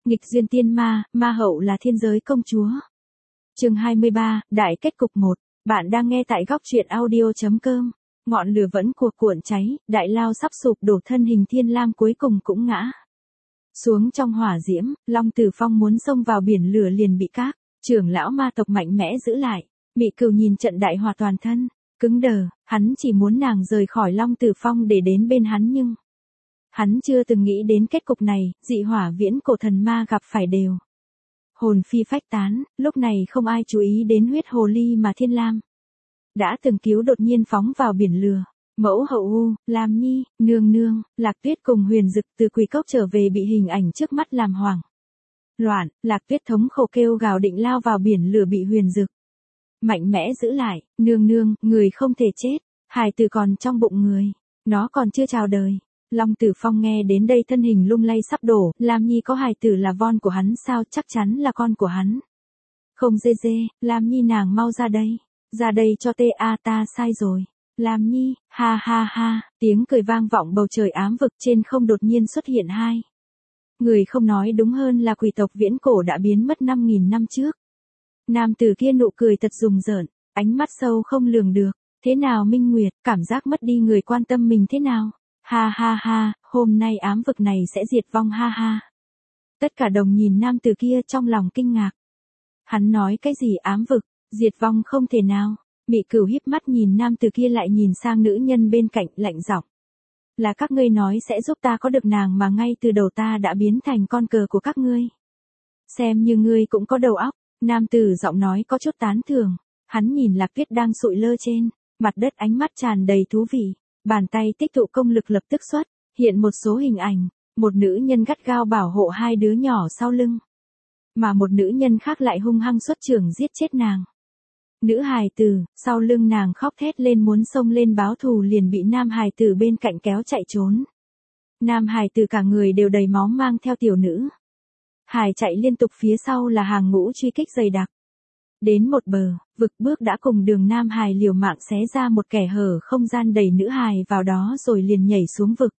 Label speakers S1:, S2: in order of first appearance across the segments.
S1: Nghịch duyên tiên ma, ma hậu là thiên giới công chúa. Chương 23, đại kết cục 1. Bạn đang nghe tại góc truyện audio.com. Ngọn lửa vẫn cuộn cuộn cháy, đại lao sắp sụp đổ, thân hình Thiên Lam cuối cùng cũng ngã xuống trong hỏa diễm. Long Tử Phong muốn xông vào biển lửa liền bị các trưởng lão ma tộc mạnh mẽ giữ lại. Mị Cửu nhìn trận đại hỏa toàn thân cứng đờ, hắn chỉ muốn nàng rời khỏi Long Tử Phong để đến bên hắn, nhưng hắn chưa từng nghĩ đến kết cục này. Dị hỏa viễn cổ thần ma gặp phải đều hồn phi phách tán. Lúc này không ai chú ý đến huyết hồ ly mà Thiên Lam đã từng cứu đột nhiên phóng vào biển lửa. Mẫu hậu U, Lam Nhi, nương nương, Lạc Tuyết cùng Huyền Dực từ Quỷ Cốc trở về bị hình ảnh trước mắt làm hoảng loạn. Lạc Tuyết thống khổ kêu gào định lao vào biển lửa, bị Huyền Dực mạnh mẽ giữ lại. Nương nương, người không thể chết, hài tử còn trong bụng người, nó còn chưa chào đời. Long Tử Phong nghe đến đây thân hình lung lay sắp đổ. Lam Nhi có hài tử là con của hắn sao? Chắc chắn là con của hắn. Không dê dê, Lam Nhi nàng mau ra đây cho ta sai rồi. Lam Nhi, ha ha ha, tiếng cười vang vọng bầu trời ám vực. Trên không đột nhiên xuất hiện hai người, không nói đúng hơn là quỷ tộc viễn cổ đã biến mất 5.000 năm trước. Nam tử kia nụ cười thật rùng rợn, ánh mắt sâu không lường được. Thế nào Minh Nguyệt, cảm giác mất đi người quan tâm mình thế nào? Ha ha ha, hôm nay ám vực này sẽ diệt vong ha ha. Tất cả đồng nhìn nam tử kia trong lòng kinh ngạc. Hắn nói cái gì ám vực, diệt vong không thể nào. Mị Cửu híp mắt nhìn nam tử kia lại nhìn sang nữ nhân bên cạnh, lạnh giọng. Là các ngươi nói sẽ giúp ta có được nàng mà ngay từ đầu ta đã biến thành con cờ của các ngươi. Xem như ngươi cũng có đầu óc. Nam tử giọng nói có chút tán thưởng. Hắn nhìn Lạc Tuyết đang sụi lơ trên mặt đất, ánh mắt tràn đầy thú vị. Bàn tay tích tụ công lực lập tức xuất hiện một số hình ảnh. Một nữ nhân gắt gao bảo hộ hai đứa nhỏ sau lưng, mà một nữ nhân khác lại hung hăng xuất trưởng giết chết nàng. Nữ hài tử sau lưng nàng khóc thét lên muốn xông lên báo thù, liền bị nam hài tử bên cạnh kéo chạy trốn. Nam hài tử cả người đều đầy máu mang theo tiểu nữ hài chạy liên tục, phía sau là hàng ngũ truy kích dày đặc. Đến một bờ vực bước đã cùng đường nam hài liều mạng xé ra một kẻ hở không gian, đẩy nữ hài vào đó rồi liền nhảy xuống vực.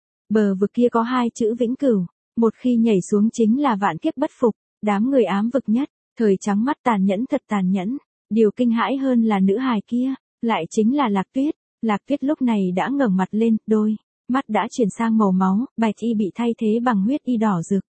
S1: Bờ vực kia có hai chữ vĩnh cửu, một khi nhảy xuống chính là vạn kiếp bất phục. Đám người ám vực nhất thời trắng mắt, tàn nhẫn thật tàn nhẫn. Điều kinh hãi hơn là nữ hài kia lại chính là Lạc Tuyết. Lạc Tuyết lúc này đã ngẩng mặt lên, đôi mắt đã chuyển sang màu máu, bạch y bị thay thế bằng huyết y đỏ rực.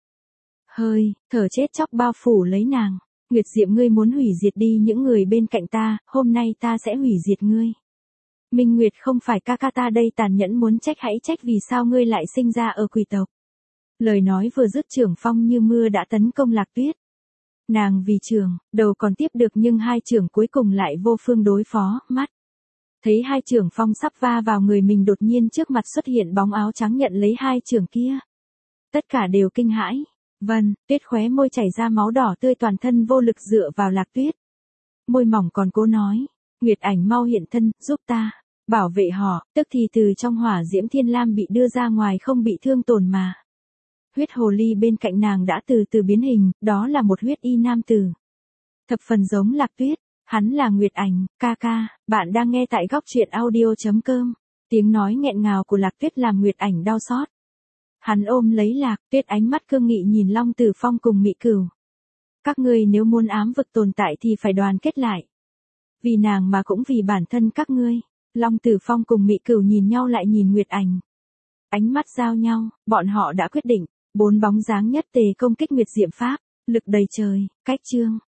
S1: Hơi thở chết chóc bao phủ lấy nàng. Nguyệt Diệm, ngươi muốn hủy diệt đi những người bên cạnh ta, hôm nay ta sẽ hủy diệt ngươi. Minh Nguyệt, không phải ca ca ta đây tàn nhẫn muốn trách, hãy trách vì sao ngươi lại sinh ra ở quỷ tộc. Lời nói vừa dứt, trưởng phong như mưa đã tấn công Lạc Tuyết. Nàng vì trưởng đầu còn tiếp được, nhưng hai trưởng cuối cùng lại vô phương đối phó. Mắt thấy hai trưởng phong sắp va vào người mình, đột nhiên trước mặt xuất hiện bóng áo trắng nhận lấy hai trưởng kia. Tất cả đều kinh hãi. Vân Tuyết khóe môi chảy ra máu đỏ tươi, toàn thân vô lực dựa vào Lạc Tuyết. Môi mỏng còn cố nói, Nguyệt Ảnh mau hiện thân, giúp ta bảo vệ họ. Tức thì từ trong hỏa diễm Thiên Lam bị đưa ra ngoài, không bị thương tổn mà huyết hồ ly bên cạnh nàng đã từ từ biến hình. Đó là một huyết y nam tử, thập phần giống Lạc Tuyết. Hắn là Nguyệt Ảnh. Ca ca, bạn đang nghe tại góc truyện audio.com. Tiếng nói nghẹn ngào của Lạc Tuyết làm Nguyệt Ảnh đau xót. Hắn ôm lấy Lạc Tuyết, ánh mắt cương nghị nhìn Long Tử Phong cùng Mị Cửu. Các ngươi nếu muốn ám vực tồn tại thì phải đoàn kết lại. Vì nàng mà cũng vì bản thân các ngươi. Long Tử Phong cùng Mị Cửu nhìn nhau lại nhìn Nguyệt Ảnh. Ánh mắt giao nhau, bọn họ đã quyết định. 4 bóng dáng nhất tề công kích Nguyệt Diệm pháp, lực đầy trời. Cách chương